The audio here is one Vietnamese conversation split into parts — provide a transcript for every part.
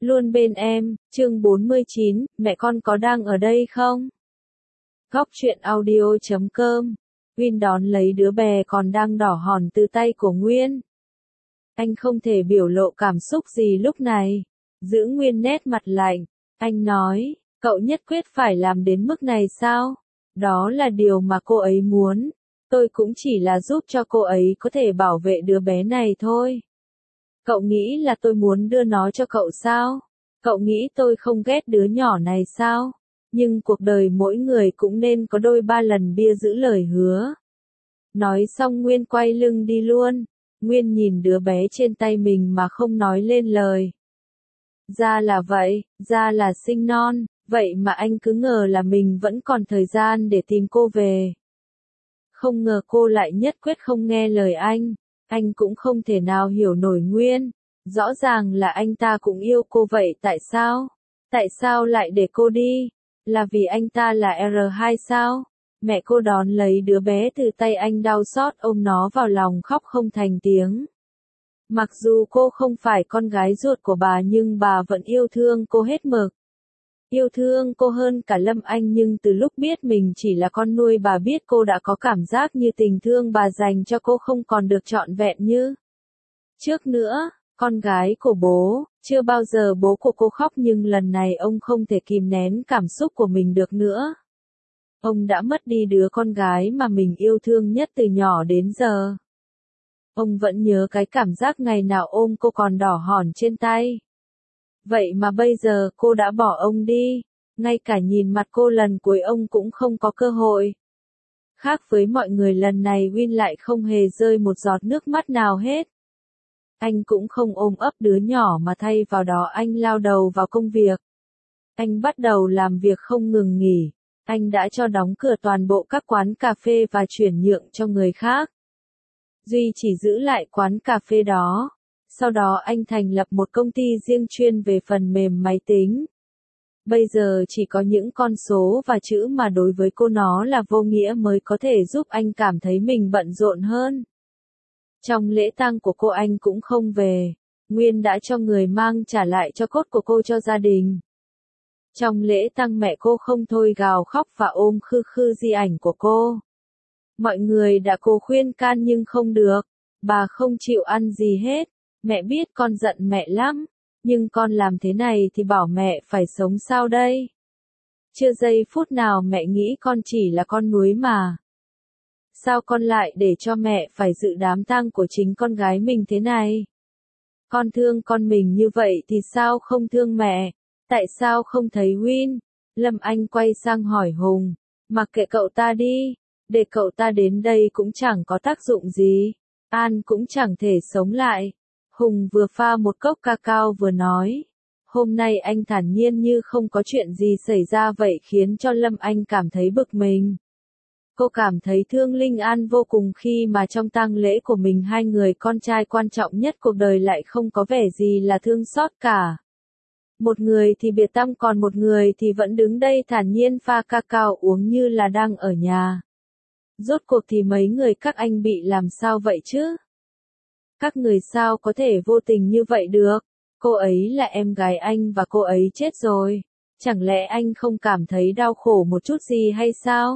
Luôn bên em, chương 49, mẹ con có đang ở đây không? Góc truyện audio.com. Win đón lấy đứa bé còn đang đỏ hòn từ tay của Nguyên. Anh không thể biểu lộ cảm xúc gì lúc này. Giữ nguyên nét mặt lạnh. Anh nói, cậu nhất quyết phải làm đến mức này sao? Đó là điều mà cô ấy muốn. Tôi cũng chỉ là giúp cho cô ấy có thể bảo vệ đứa bé này thôi. Cậu nghĩ là tôi muốn đưa nó cho cậu sao? Cậu nghĩ tôi không ghét đứa nhỏ này sao? Nhưng cuộc đời mỗi người cũng nên có đôi ba lần bia giữ lời hứa. Nói xong Nguyên quay lưng đi luôn. Nguyên nhìn đứa bé trên tay mình mà không nói lên lời. Ra là vậy, ra là sinh non, vậy mà anh cứ ngờ là mình vẫn còn thời gian để tìm cô về. Không ngờ cô lại nhất quyết không nghe lời anh cũng không thể nào hiểu nổi Nguyên. Rõ ràng là anh ta cũng yêu cô vậy tại sao? Tại sao lại để cô đi? Là vì anh ta là R2 sao? Mẹ cô đón lấy đứa bé từ tay anh đau xót ôm nó vào lòng khóc không thành tiếng. Mặc dù cô không phải con gái ruột của bà nhưng bà vẫn yêu thương cô hết mực. Yêu thương cô hơn cả Lâm Anh nhưng từ lúc biết mình chỉ là con nuôi bà biết cô đã có cảm giác như tình thương bà dành cho cô không còn được trọn vẹn như trước nữa. Con gái của bố, chưa bao giờ bố của cô khóc nhưng lần này ông không thể kìm nén cảm xúc của mình được nữa. Ông đã mất đi đứa con gái mà mình yêu thương nhất từ nhỏ đến giờ. Ông vẫn nhớ cái cảm giác ngày nào ôm cô còn đỏ hòn trên tay. Vậy mà bây giờ cô đã bỏ ông đi, ngay cả nhìn mặt cô lần cuối ông cũng không có cơ hội. Khác với mọi người lần này Win lại không hề rơi một giọt nước mắt nào hết. Anh cũng không ôm ấp đứa nhỏ mà thay vào đó anh lao đầu vào công việc. Anh bắt đầu làm việc không ngừng nghỉ. Anh đã cho đóng cửa toàn bộ các quán cà phê và chuyển nhượng cho người khác. Duy chỉ giữ lại quán cà phê đó. Sau đó anh thành lập một công ty riêng chuyên về phần mềm máy tính. Bây giờ chỉ có những con số và chữ mà đối với cô nó là vô nghĩa mới có thể giúp anh cảm thấy mình bận rộn hơn. Trong lễ tang của cô anh cũng không về. Nguyên đã cho người mang trả lại cho cốt của cô cho gia đình. Trong lễ tang mẹ cô không thôi gào khóc và ôm khư khư di ảnh của cô. Mọi người đã cố khuyên can nhưng không được. Bà không chịu ăn gì hết. Mẹ biết con giận mẹ lắm. Nhưng con làm thế này thì bảo mẹ phải sống sao đây? Chưa giây phút nào mẹ nghĩ con chỉ là con núi mà. Sao con lại để cho mẹ phải dự đám tang của chính con gái mình thế này? Con thương con mình như vậy thì sao không thương mẹ? Tại sao không thấy Win? Lâm Anh quay sang hỏi Hùng. Mặc kệ cậu ta đi. Để cậu ta đến đây cũng chẳng có tác dụng gì. An cũng chẳng thể sống lại. Hùng vừa pha một cốc cacao vừa nói. Hôm nay anh thản nhiên như không có chuyện gì xảy ra vậy khiến cho Lâm Anh cảm thấy bực mình. Cô cảm thấy thương Linh An vô cùng khi mà trong tang lễ của mình hai người con trai quan trọng nhất cuộc đời lại không có vẻ gì là thương xót cả. Một người thì biệt tâm còn một người thì vẫn đứng đây thản nhiên pha cacao uống như là đang ở nhà. Rốt cuộc thì mấy người các anh bị làm sao vậy chứ? Các người sao có thể vô tình như vậy được? Cô ấy là em gái anh và cô ấy chết rồi. Chẳng lẽ anh không cảm thấy đau khổ một chút gì hay sao?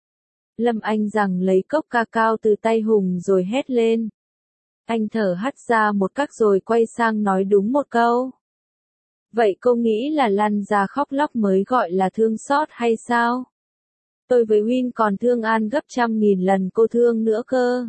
Lâm Anh rằng lấy cốc cacao từ tay Hùng rồi hét lên. Anh thở hắt ra một cách rồi quay sang nói đúng một câu. Vậy cô nghĩ là lăn ra khóc lóc mới gọi là thương xót hay sao? Tôi với Win còn thương An gấp 100.000 lần cô thương nữa cơ.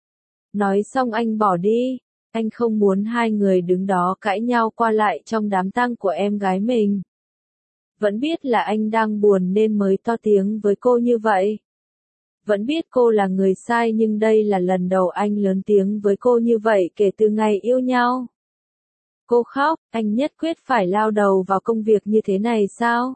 Nói xong anh bỏ đi. Anh không muốn hai người đứng đó cãi nhau qua lại trong đám tang của em gái mình. Vẫn biết là anh đang buồn nên mới to tiếng với cô như vậy. Vẫn biết cô là người sai nhưng đây là lần đầu anh lớn tiếng với cô như vậy kể từ ngày yêu nhau. Cô khóc, anh nhất quyết phải lao đầu vào công việc như thế này sao?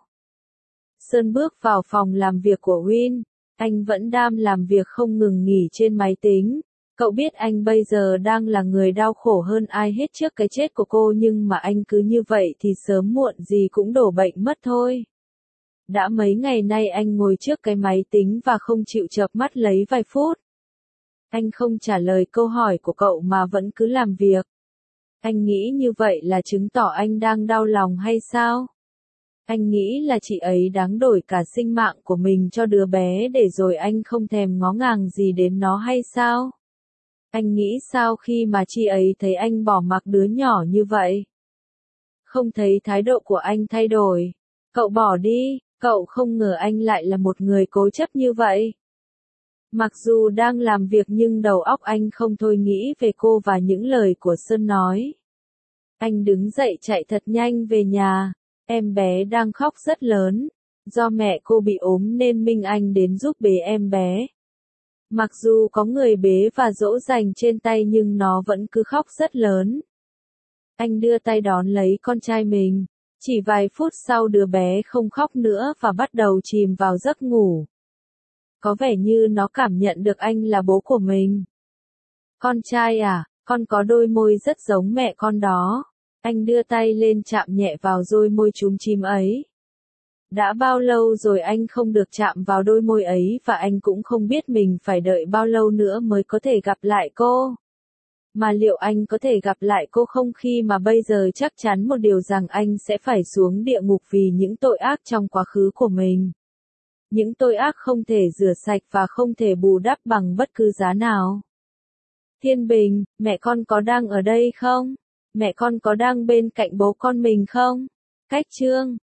Sơn bước vào phòng làm việc của Win. Anh vẫn đang làm việc không ngừng nghỉ trên máy tính. Cậu biết anh bây giờ đang là người đau khổ hơn ai hết trước cái chết của cô nhưng mà anh cứ như vậy thì sớm muộn gì cũng đổ bệnh mất thôi. Đã mấy ngày nay anh ngồi trước cái máy tính và không chịu chợp mắt lấy vài phút. Anh không trả lời câu hỏi của cậu mà vẫn cứ làm việc. Anh nghĩ như vậy là chứng tỏ anh đang đau lòng hay sao? Anh nghĩ là chị ấy đáng đổi cả sinh mạng của mình cho đứa bé để rồi anh không thèm ngó ngàng gì đến nó hay sao? Anh nghĩ sao khi mà chị ấy thấy anh bỏ mặc đứa nhỏ như vậy? Không thấy thái độ của anh thay đổi. Cậu bỏ đi, cậu không ngờ anh lại là một người cố chấp như vậy. Mặc dù đang làm việc nhưng đầu óc anh không thôi nghĩ về cô và những lời của Sơn nói. Anh đứng dậy chạy thật nhanh về nhà. Em bé đang khóc rất lớn. Do mẹ cô bị ốm nên Minh Anh đến giúp bế em bé. Mặc dù có người bế và dỗ dành trên tay nhưng nó vẫn cứ khóc rất lớn. Anh đưa tay đón lấy con trai mình. Chỉ vài phút sau đứa bé không khóc nữa và bắt đầu chìm vào giấc ngủ. Có vẻ như nó cảm nhận được anh là bố của mình. Con trai à, con có đôi môi rất giống mẹ con đó. Anh đưa tay lên chạm nhẹ vào đôi môi chúm chím ấy. Đã bao lâu rồi anh không được chạm vào đôi môi ấy và anh cũng không biết mình phải đợi bao lâu nữa mới có thể gặp lại cô. Mà liệu anh có thể gặp lại cô không khi mà bây giờ chắc chắn một điều rằng anh sẽ phải xuống địa ngục vì những tội ác trong quá khứ của mình. Những tội ác không thể rửa sạch và không thể bù đắp bằng bất cứ giá nào. Thiên Bình, mẹ con có đang ở đây không? Mẹ con có đang bên cạnh bố con mình không? Cách chương